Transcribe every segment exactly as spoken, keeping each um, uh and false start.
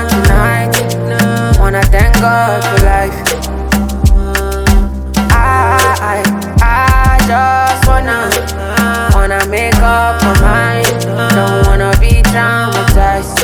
tonight. Wanna thank God for life. I, I, I just wanna, wanna make up my mind. Don't wanna be traumatized.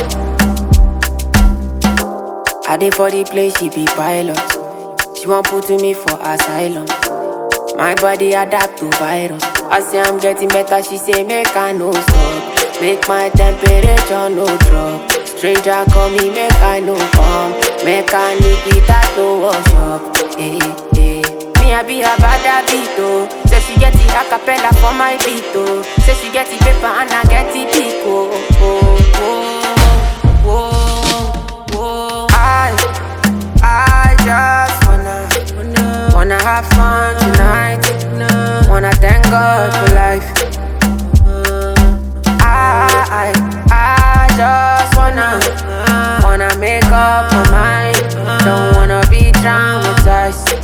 I did for the place, she be pilot. She won't put me for asylum. My body adapt to virus. I say I'm getting better, she say make I no stop. Make my temperature no drop. Stranger call me, make I no come. Make I need it that to wash up. Hey, hey. Me I be a bad beat oh. Say she get the acapella for my beat oh. Say she get the paper and I get the pick oh. Oh, oh, oh, oh. I, I just wanna, wanna have fun tonight. Wanna thank God for life. I, I, I just wanna, wanna make up my mind. Don't wanna be traumatized.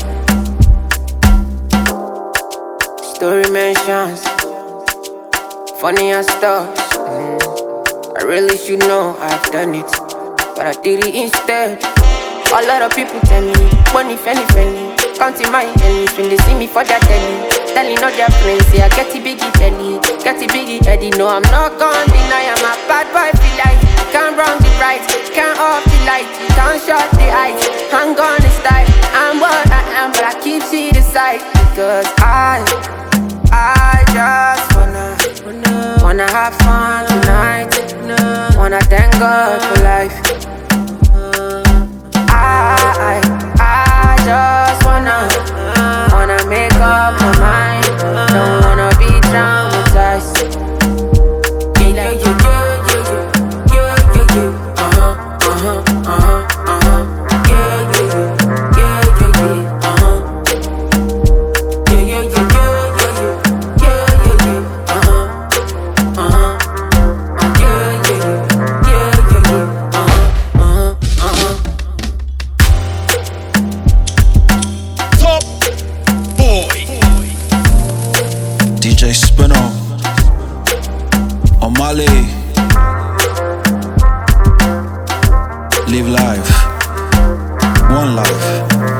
Story mentions funny and stuff. mm. I really should know I've done it, but I did it instead. A lot of people tell me, money, penny, penny. Counting my enemies when they see me for their telly. Telling all their friends, say I get the biggie belly, get the biggie heady. No, I'm not gonna deny I'm a bad boy, feel like can't wrong the right, can't off the light, can't shut the eyes. I'm gonna style, I'm what I am, but I keep to the side. Because I, I just wanna, wanna, wanna have fun tonight. Wanna thank God for life. I, I just wanna, wanna make up my mind. Don't wanna be traumatized. Yeah, yeah, yeah, yeah, yeah, yeah, yeah. Uh-huh, uh-huh, uh-huh, uh-huh. Yeah, yeah, yeah, yeah, yeah, yeah. Uh-huh. Yeah, yeah, yeah, yeah, yeah, yeah, yeah, yeah. Uh-huh, uh-huh. Yeah, yeah, yeah, yeah, yeah. Uh-huh, uh-huh, uh-huh. Top Boy D J Spinner Omale Live life One life